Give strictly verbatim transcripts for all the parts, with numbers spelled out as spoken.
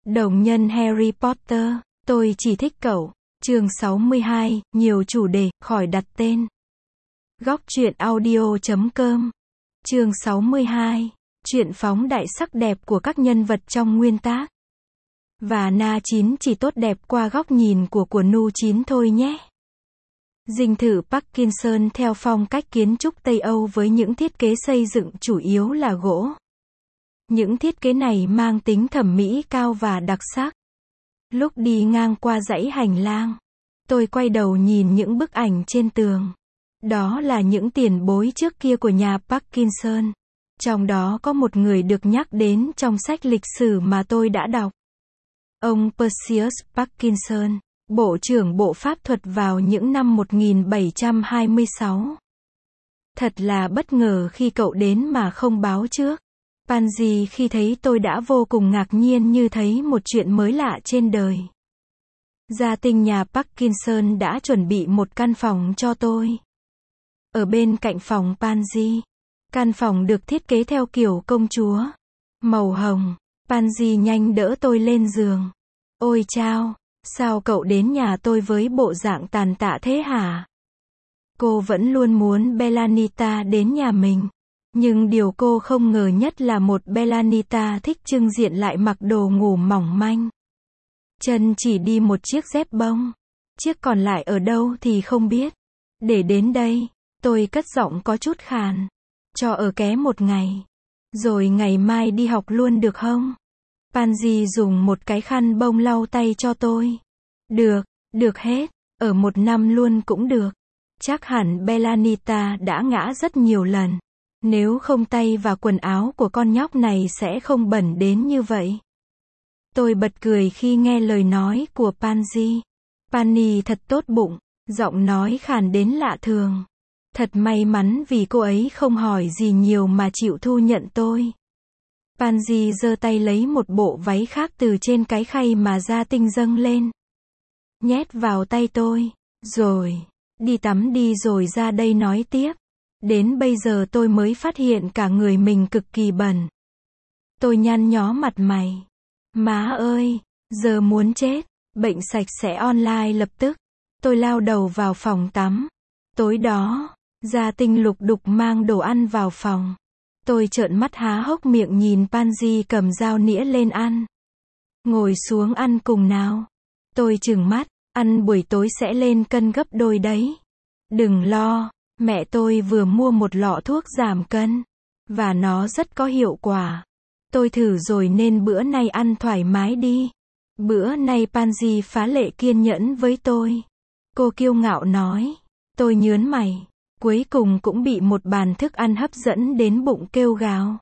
Đồng nhân Harry Potter, tôi chỉ thích cậu. Chương sáu mươi hai, nhiều chủ đề, khỏi đặt tên. Góc truyện audio chấm com. Chương sáu mươi hai, truyện phóng đại sắc đẹp của các nhân vật trong nguyên tác. Và Na chín chỉ tốt đẹp qua góc nhìn của của Nu chín thôi nhé. Dinh thự Parkinson theo phong cách kiến trúc Tây Âu với những thiết kế xây dựng chủ yếu là gỗ. Những thiết kế này mang tính thẩm mỹ cao và đặc sắc. Lúc đi ngang qua dãy hành lang, tôi quay đầu nhìn những bức ảnh trên tường. Đó là những tiền bối trước kia của nhà Parkinson. Trong đó có một người được nhắc đến trong sách lịch sử mà tôi đã đọc. Ông Perseus Parkinson, Bộ trưởng Bộ Pháp thuật vào những năm một nghìn bảy trăm hai mươi sáu. Thật là bất ngờ khi cậu đến mà không báo trước. Pansy khi thấy tôi đã vô cùng ngạc nhiên như thấy một chuyện mới lạ trên đời. Gia tinh nhà Parkinson đã chuẩn bị một căn phòng cho tôi. Ở bên cạnh phòng Pansy, căn phòng được thiết kế theo kiểu công chúa, màu hồng. Pansy nhanh đỡ tôi lên giường. Ôi chao, sao cậu đến nhà tôi với bộ dạng tàn tạ thế hả? Cô vẫn luôn muốn Bellanita đến nhà mình. Nhưng điều cô không ngờ nhất là một Bellanita thích trưng diện lại mặc đồ ngủ mỏng manh. Chân chỉ đi một chiếc dép bông. Chiếc còn lại ở đâu thì không biết. Để đến đây, tôi cất giọng có chút khàn. Cho ở ké một ngày. Rồi ngày mai đi học luôn được không? Pansy dùng một cái khăn bông lau tay cho tôi. Được, được hết. Ở một năm luôn cũng được. Chắc hẳn Bellanita đã ngã rất nhiều lần. Nếu không tay và quần áo của con nhóc này sẽ không bẩn đến như vậy. Tôi bật cười khi nghe lời nói của Pansy. Penny thật tốt bụng, giọng nói khàn đến lạ thường. Thật may mắn vì cô ấy không hỏi gì nhiều mà chịu thu nhận tôi. Pansy giơ tay lấy một bộ váy khác từ trên cái khay mà Gia Tinh dâng lên. Nhét vào tay tôi. Rồi, đi tắm đi rồi ra đây nói tiếp. Đến bây giờ tôi mới phát hiện cả người mình cực kỳ bẩn. Tôi nhăn nhó mặt mày. Má ơi, giờ muốn chết. Bệnh sạch sẽ online lập tức. Tôi lao đầu vào phòng tắm. Tối đó, Gia Tinh lục đục mang đồ ăn vào phòng. Tôi trợn mắt há hốc miệng nhìn Pansy cầm dao nĩa lên ăn. Ngồi xuống ăn cùng nào. Tôi trừng mắt, ăn buổi tối sẽ lên cân gấp đôi đấy. Đừng lo. Mẹ tôi vừa mua một lọ thuốc giảm cân. Và nó rất có hiệu quả. Tôi thử rồi nên bữa nay ăn thoải mái đi. Bữa nay Pansy phá lệ kiên nhẫn với tôi. Cô kiêu ngạo nói. Tôi nhớn mày. Cuối cùng cũng bị một bàn thức ăn hấp dẫn đến bụng kêu gào.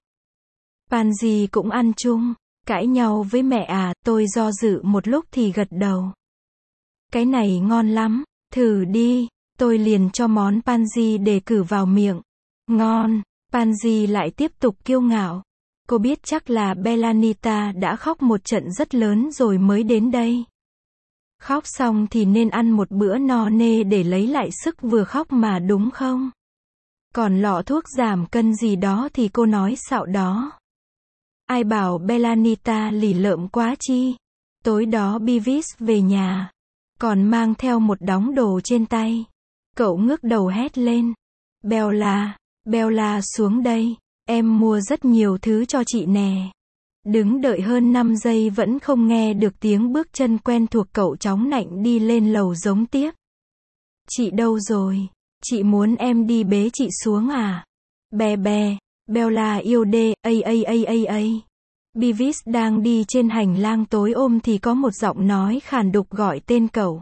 Pansy cũng ăn chung. Cãi nhau với mẹ à, tôi do dự một lúc thì gật đầu. Cái này ngon lắm, thử đi. Tôi liền cho món Pansy đề cử vào miệng. Ngon. Pansy lại tiếp tục kiêu ngạo. Cô biết chắc là Bellanita đã khóc một trận rất lớn rồi mới đến đây. Khóc xong thì nên ăn một bữa no nê để lấy lại sức vừa khóc mà đúng không? Còn lọ thuốc giảm cân gì đó thì cô nói xạo đó. Ai bảo Bellanita lì lợm quá chi? Tối đó Beavis về nhà. Còn mang theo một đống đồ trên tay. Cậu ngước đầu hét lên. Bella, Bella xuống đây. Em mua rất nhiều thứ cho chị nè. Đứng đợi hơn năm giây vẫn không nghe được tiếng bước chân quen thuộc, cậu chóng nạnh đi lên lầu giống tiếp. Chị đâu rồi? Chị muốn em đi bế chị xuống à? Bè bè, Bella yêu đê, a a a a a. Beavis đang đi trên hành lang tối ôm thì có một giọng nói khàn đục gọi tên cậu.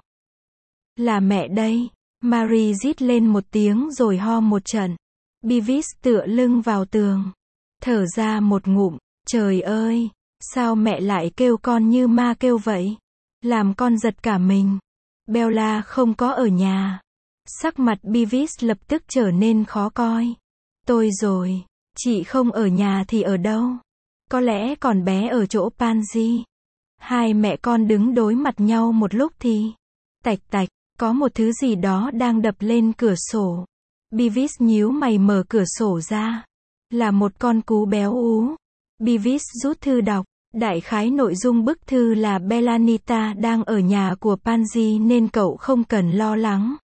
Là mẹ đây. Mary rít lên một tiếng rồi ho một trận. Beavis tựa lưng vào tường. Thở ra một ngụm. Trời ơi, sao mẹ lại kêu con như ma kêu vậy? Làm con giật cả mình. Bella không có ở nhà. Sắc mặt Beavis lập tức trở nên khó coi. Tôi rồi, chị không ở nhà thì ở đâu? Có lẽ còn bé ở chỗ Pansy. Hai mẹ con đứng đối mặt nhau một lúc thì tạch tạch. Có một thứ gì đó đang đập lên cửa sổ. Beavis nhíu mày mở cửa sổ ra. Là một con cú béo ú. Beavis rút thư đọc. Đại khái nội dung bức thư là Bellanita đang ở nhà của Pansy nên cậu không cần lo lắng.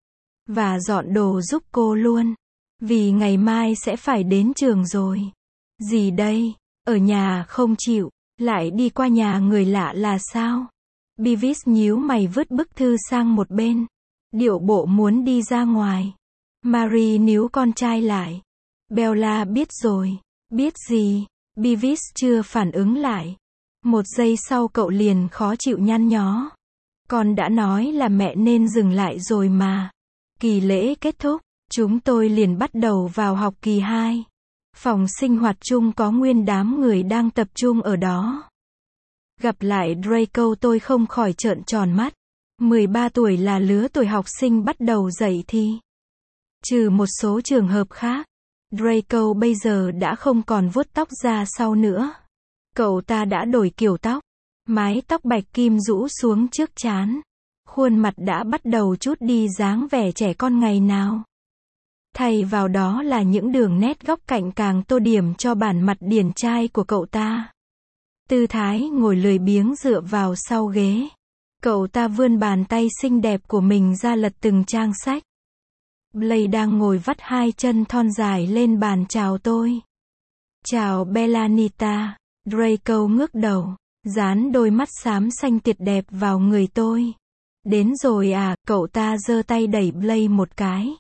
Và dọn đồ giúp cô luôn. Vì ngày mai sẽ phải đến trường rồi. Gì đây? Ở nhà không chịu, lại đi qua nhà người lạ là sao? Beavis nhíu mày vứt bức thư sang một bên. Điệu bộ muốn đi ra ngoài. Marie níu con trai lại. Bella biết rồi. Biết gì? Beavis chưa phản ứng lại. Một giây sau cậu liền khó chịu nhăn nhó. Con đã nói là mẹ nên dừng lại rồi mà. Kỳ lễ kết thúc, chúng tôi liền bắt đầu vào học kỳ hai. Phòng sinh hoạt chung có nguyên đám người đang tập trung ở đó. Gặp lại Draco tôi không khỏi trợn tròn mắt. mười ba tuổi là lứa tuổi học sinh bắt đầu dậy thì. Trừ một số trường hợp khác, Draco bây giờ đã không còn vuốt tóc ra sau nữa. Cậu ta đã đổi kiểu tóc. Mái tóc bạch kim rũ xuống trước trán. Khuôn mặt đã bắt đầu chút đi dáng vẻ trẻ con ngày nào. Thay vào đó là những đường nét góc cạnh càng tô điểm cho bản mặt điển trai của cậu ta. Tư thái ngồi lười biếng dựa vào sau ghế. Cậu ta vươn bàn tay xinh đẹp của mình ra lật từng trang sách. Blake đang ngồi vắt hai chân thon dài lên bàn chào tôi. Chào Bellanita. Draco ngước đầu, dán đôi mắt xám xanh tuyệt đẹp vào người tôi. Đến rồi à, cậu ta giơ tay đẩy Blake một cái.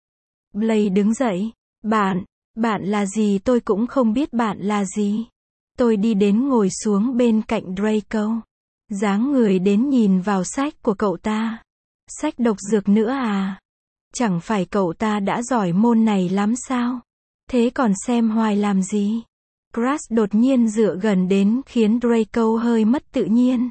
Blake đứng dậy. Bạn, bạn là gì tôi cũng không biết bạn là gì. Tôi đi đến ngồi xuống bên cạnh Draco. Dáng người đến nhìn vào sách của cậu ta. Sách độc dược nữa à? Chẳng phải cậu ta đã giỏi môn này lắm sao? Thế còn xem hoài làm gì? Crash đột nhiên dựa gần đến khiến Draco hơi mất tự nhiên.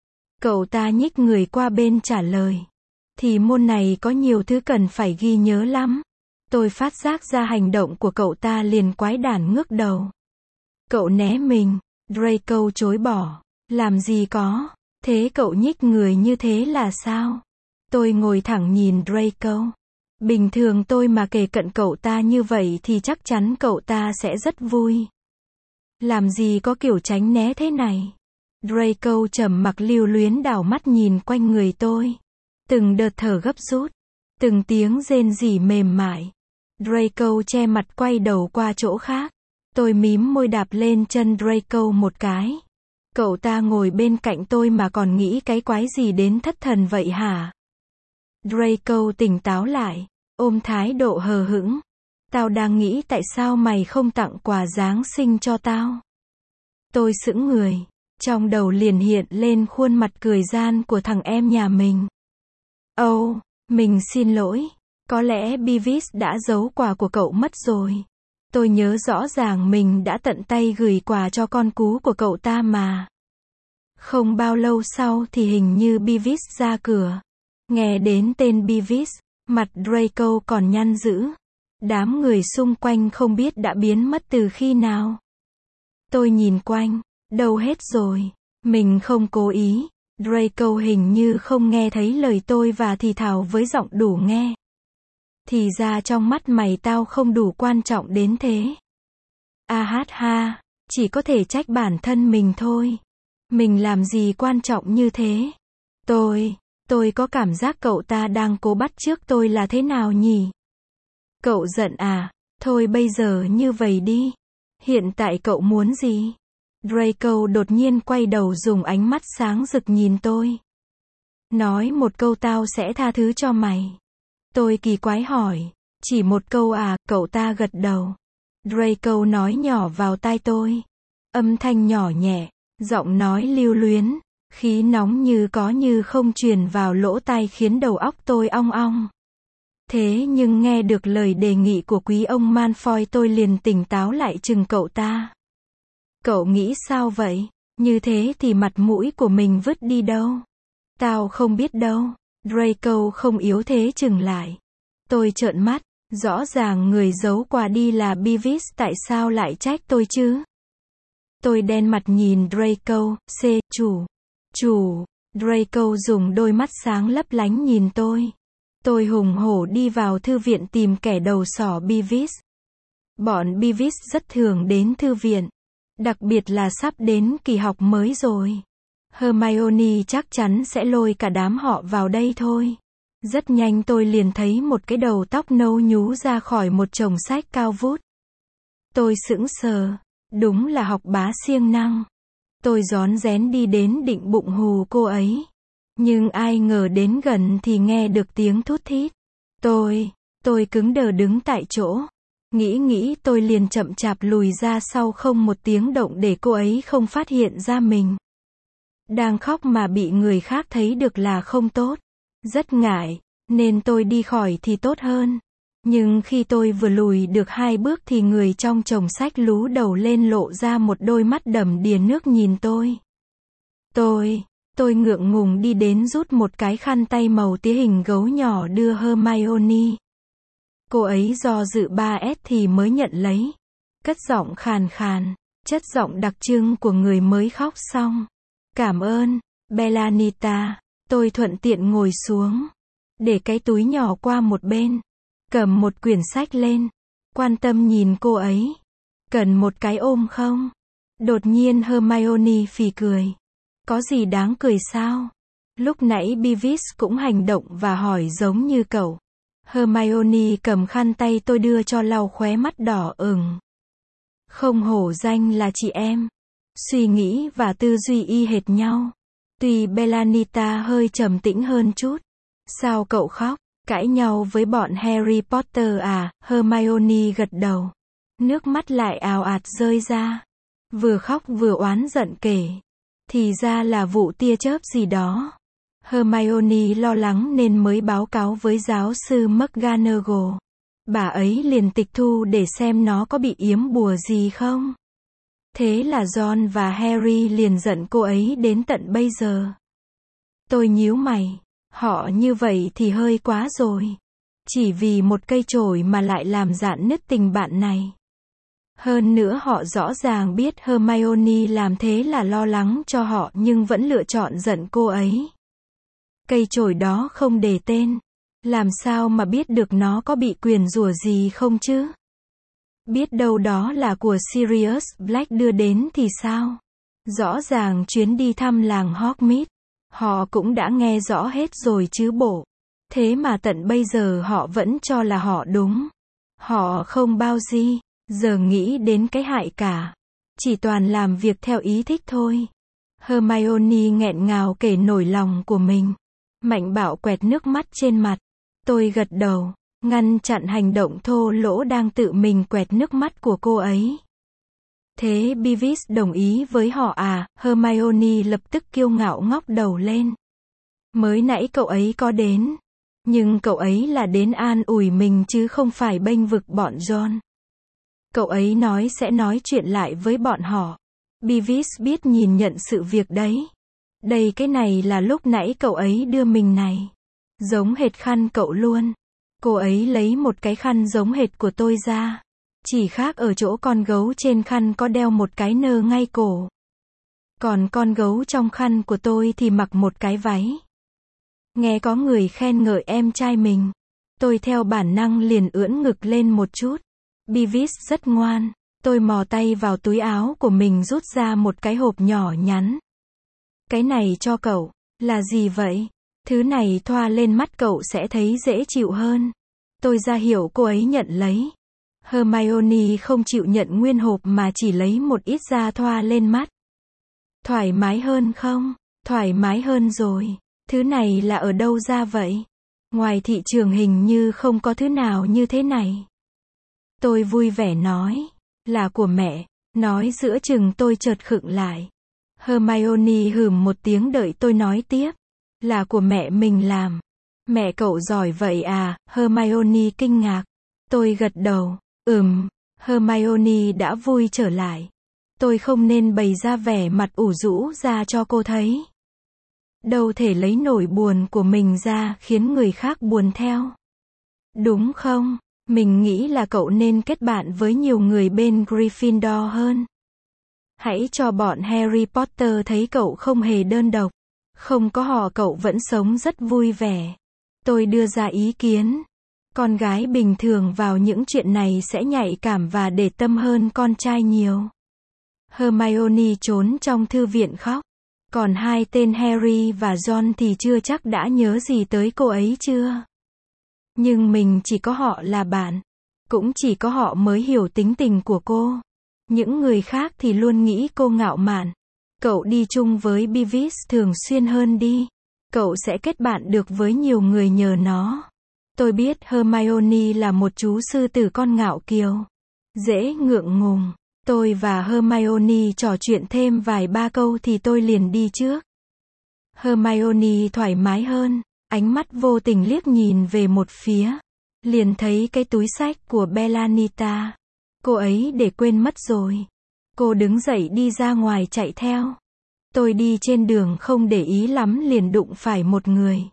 Cậu ta nhích người qua bên trả lời. Thì môn này có nhiều thứ cần phải ghi nhớ lắm. Tôi phát giác ra hành động của cậu ta liền quái đản ngước đầu. Cậu né mình. Draco chối bỏ. Làm gì có. Thế cậu nhích người như thế là sao? Tôi ngồi thẳng nhìn Draco. Bình thường tôi mà kề cận cậu ta như vậy thì chắc chắn cậu ta sẽ rất vui. Làm gì có kiểu tránh né thế này? Draco trầm mặc lưu luyến đảo mắt nhìn quanh người tôi. Từng đợt thở gấp rút. Từng tiếng rên rỉ mềm mại. Draco che mặt quay đầu qua chỗ khác. Tôi mím môi đạp lên chân Draco một cái. Cậu ta ngồi bên cạnh tôi mà còn nghĩ cái quái gì đến thất thần vậy hả? Draco tỉnh táo lại. Ôm thái độ hờ hững. Tao đang nghĩ tại sao mày không tặng quà Giáng sinh cho tao. Tôi sững người. Trong đầu liền hiện lên khuôn mặt cười gian của thằng em nhà mình. Âu, oh, mình xin lỗi. Có lẽ Beavis đã giấu quà của cậu mất rồi. Tôi nhớ rõ ràng mình đã tận tay gửi quà cho con cú của cậu ta mà. Không bao lâu sau thì hình như Beavis ra cửa. Nghe đến tên Beavis, mặt Draco còn nhăn dữ. Đám người xung quanh không biết đã biến mất từ khi nào. Tôi nhìn quanh, đâu hết rồi. Mình không cố ý. Draco hình như không nghe thấy lời tôi và thì thào với giọng đủ nghe. Thì ra trong mắt mày tao không đủ quan trọng đến thế. A hát ha, chỉ có thể trách bản thân mình thôi. Mình làm gì quan trọng như thế? Tôi, tôi có cảm giác cậu ta đang cố bắt chước tôi là thế nào nhỉ? Cậu giận à? Thôi bây giờ như vậy đi. Hiện tại cậu muốn gì? Draco đột nhiên quay đầu dùng ánh mắt sáng rực nhìn tôi. Nói một câu tao sẽ tha thứ cho mày. Tôi kỳ quái hỏi. Chỉ một câu à? Cậu ta gật đầu. Draco nói nhỏ vào tai tôi. Âm thanh nhỏ nhẹ, giọng nói lưu luyến, khí nóng như có như không truyền vào lỗ tai khiến đầu óc tôi ong ong. Thế nhưng nghe được lời đề nghị của quý ông Malfoy tôi liền tỉnh táo lại chừng cậu ta. Cậu nghĩ sao vậy? Như thế thì mặt mũi của mình vứt đi đâu? Tao không biết đâu. Draco không yếu thế chừng lại. Tôi trợn mắt. Rõ ràng người giấu quà đi là Beavis, tại sao lại trách tôi chứ? Tôi đen mặt nhìn Draco. C. Chủ. Chủ. Draco dùng đôi mắt sáng lấp lánh nhìn tôi. Tôi hùng hổ đi vào thư viện tìm kẻ đầu sỏ Beavis. Bọn Beavis rất thường đến thư viện. Đặc biệt là sắp đến kỳ học mới rồi. Hermione chắc chắn sẽ lôi cả đám họ vào đây thôi. Rất nhanh tôi liền thấy một cái đầu tóc nâu nhú ra khỏi một chồng sách cao vút. Tôi sững sờ. Đúng là học bá siêng năng. Tôi rón rén đi đến định bụng hù cô ấy. Nhưng ai ngờ đến gần thì nghe được tiếng thút thít. Tôi, tôi cứng đờ đứng tại chỗ. Nghĩ nghĩ tôi liền chậm chạp lùi ra sau không một tiếng động để cô ấy không phát hiện ra mình. Đang khóc mà bị người khác thấy được là không tốt. Rất ngại, nên tôi đi khỏi thì tốt hơn. Nhưng khi tôi vừa lùi được hai bước thì người trong chồng sách lú đầu lên lộ ra một đôi mắt đầm đìa nước nhìn tôi. Tôi, tôi ngượng ngùng đi đến rút một cái khăn tay màu tía hình gấu nhỏ đưa Hermione. Cô ấy do dự ba s thì mới nhận lấy. Cất giọng khàn khàn, chất giọng đặc trưng của người mới khóc xong. Cảm ơn, Belanita. Tôi thuận tiện ngồi xuống. Để cái túi nhỏ qua một bên. Cầm một quyển sách lên. Quan tâm nhìn cô ấy. Cần một cái ôm không? Đột nhiên Hermione phì cười. Có gì đáng cười sao? Lúc nãy Beavis cũng hành động và hỏi giống như cậu. Hermione cầm khăn tay tôi đưa cho lau khóe mắt đỏ ửng. Không hổ danh là chị em. Suy nghĩ và tư duy y hệt nhau. Tuy Belanita hơi trầm tĩnh hơn chút. Sao cậu khóc? Cãi nhau với bọn Harry Potter à? Hermione gật đầu. Nước mắt lại ào ạt rơi ra. Vừa khóc vừa oán giận kể. Thì ra là vụ tia chớp gì đó. Hermione lo lắng nên mới báo cáo với giáo sư McGonagall. Bà ấy liền tịch thu để xem nó có bị yếm bùa gì không. Thế là Ron và Harry liền giận cô ấy đến tận bây giờ. Tôi nhíu mày. Họ như vậy thì hơi quá rồi. Chỉ vì một cây chổi mà lại làm rạn nứt tình bạn này. Hơn nữa họ rõ ràng biết Hermione làm thế là lo lắng cho họ nhưng vẫn lựa chọn giận cô ấy. Cây chổi đó không đề tên. Làm sao mà biết được nó có bị nguyền rủa gì không chứ? Biết đâu đó là của Sirius Black đưa đến thì sao? Rõ ràng chuyến đi thăm làng Hogsmeade, họ cũng đã nghe rõ hết rồi chứ bộ. Thế mà tận bây giờ họ vẫn cho là họ đúng. Họ không bao gì, giờ nghĩ đến cái hại cả. Chỉ toàn làm việc theo ý thích thôi. Hermione nghẹn ngào kể nỗi lòng của mình. Mạnh bạo quẹt nước mắt trên mặt. Tôi gật đầu, ngăn chặn hành động thô lỗ đang tự mình quẹt nước mắt của cô ấy. Thế Beavis đồng ý với họ à? Hermione lập tức kiêu ngạo ngóc đầu lên. Mới nãy cậu ấy có đến. Nhưng cậu ấy là đến an ủi mình chứ không phải bênh vực bọn John. Cậu ấy nói sẽ nói chuyện lại với bọn họ. Beavis biết nhìn nhận sự việc đấy. Đây cái này là lúc nãy cậu ấy đưa mình này. Giống hệt khăn cậu luôn. Cô ấy lấy một cái khăn giống hệt của tôi ra. Chỉ khác ở chỗ con gấu trên khăn có đeo một cái nơ ngay cổ. Còn con gấu trong khăn của tôi thì mặc một cái váy. Nghe có người khen ngợi em trai mình. Tôi theo bản năng liền ưỡn ngực lên một chút. Beavis rất ngoan. Tôi mò tay vào túi áo của mình rút ra một cái hộp nhỏ nhắn. Cái này cho cậu. Là gì vậy? Thứ này thoa lên mắt cậu sẽ thấy dễ chịu hơn. Tôi ra hiệu cô ấy nhận lấy. Hermione không chịu nhận nguyên hộp mà chỉ lấy một ít ra thoa lên mắt. Thoải mái hơn không? Thoải mái hơn rồi. Thứ này là ở đâu ra vậy? Ngoài thị trường hình như không có thứ nào như thế này. Tôi vui vẻ nói. Là của mẹ. Nói giữa chừng tôi chợt khựng lại. Hermione hừm một tiếng đợi tôi nói tiếp. Là của mẹ mình làm. Mẹ cậu giỏi vậy à? Hermione kinh ngạc. Tôi gật đầu. Ừm. Hermione đã vui trở lại. Tôi không nên bày ra vẻ mặt ủ rũ ra cho cô thấy. Đâu thể lấy nỗi buồn của mình ra khiến người khác buồn theo. Đúng không? Mình nghĩ là cậu nên kết bạn với nhiều người bên Gryffindor hơn. Hãy cho bọn Harry Potter thấy cậu không hề đơn độc. Không có họ cậu vẫn sống rất vui vẻ. Tôi đưa ra ý kiến. Con gái bình thường vào những chuyện này sẽ nhạy cảm và để tâm hơn con trai nhiều. Hermione trốn trong thư viện khóc. Còn hai tên Harry và Ron thì chưa chắc đã nhớ gì tới cô ấy chưa. Nhưng mình chỉ có họ là bạn. Cũng chỉ có họ mới hiểu tính tình của cô. Những người khác thì luôn nghĩ cô ngạo mạn. Cậu đi chung với Beavis thường xuyên hơn đi. Cậu sẽ kết bạn được với nhiều người nhờ nó. Tôi biết Hermione là một chú sư tử con ngạo kiều. Dễ ngượng ngùng. Tôi và Hermione trò chuyện thêm vài ba câu thì tôi liền đi trước. Hermione thoải mái hơn, ánh mắt vô tình liếc nhìn về một phía. Liền thấy cái túi xách của Belanita. Cô ấy để quên mất rồi. Cô đứng dậy đi ra ngoài chạy theo. Tôi đi trên đường không để ý lắm liền đụng phải một người.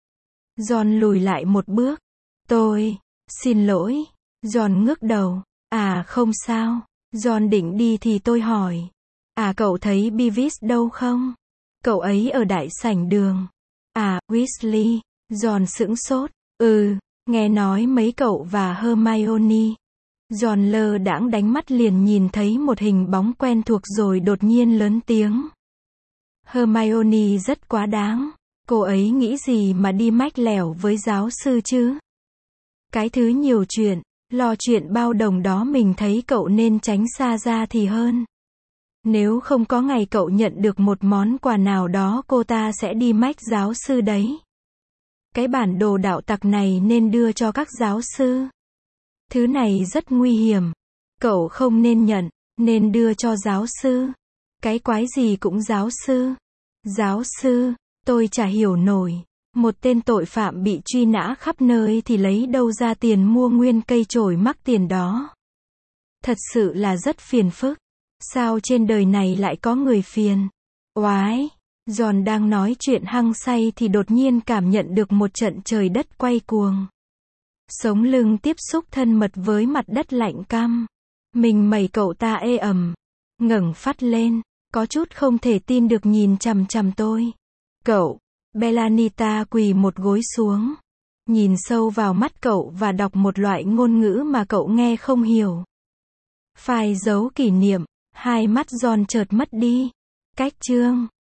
Ron lùi lại một bước. Tôi, xin lỗi. Ron ngước đầu. À không sao. Ron định đi thì tôi hỏi. À cậu thấy Beavis đâu không? Cậu ấy ở đại sảnh đường. À, Weasley. Ron sững sốt. Ừ, nghe nói mấy cậu và Hermione. Ron lơ đãng đánh mắt liền nhìn thấy một hình bóng quen thuộc rồi đột nhiên lớn tiếng. Hermione rất quá đáng. Cô ấy nghĩ gì mà đi mách lẻo với giáo sư chứ? Cái thứ nhiều chuyện, lo chuyện bao đồng đó mình thấy cậu nên tránh xa ra thì hơn. Nếu không có ngày cậu nhận được một món quà nào đó cô ta sẽ đi mách giáo sư đấy. Cái bản đồ đạo tặc này nên đưa cho các giáo sư. Thứ này rất nguy hiểm. Cậu không nên nhận, nên đưa cho giáo sư. Cái quái gì cũng giáo sư. Giáo sư, tôi chả hiểu nổi. Một tên tội phạm bị truy nã khắp nơi thì lấy đâu ra tiền mua nguyên cây chổi mắc tiền đó. Thật sự là rất phiền phức. Sao trên đời này lại có người phiền? Oái! Ron đang nói chuyện hăng say thì đột nhiên cảm nhận được một trận trời đất quay cuồng. Sống lưng tiếp xúc thân mật với mặt đất lạnh căm. Mình mẩy cậu ta ê ẩm. Ngẩng phát lên. Có chút không thể tin được nhìn chằm chằm tôi. Cậu! Belanita quỳ một gối xuống. Nhìn sâu vào mắt cậu và đọc một loại ngôn ngữ mà cậu nghe không hiểu. Phai dấu kỷ niệm. Hai mắt Ron chợt mất đi. Cách chương.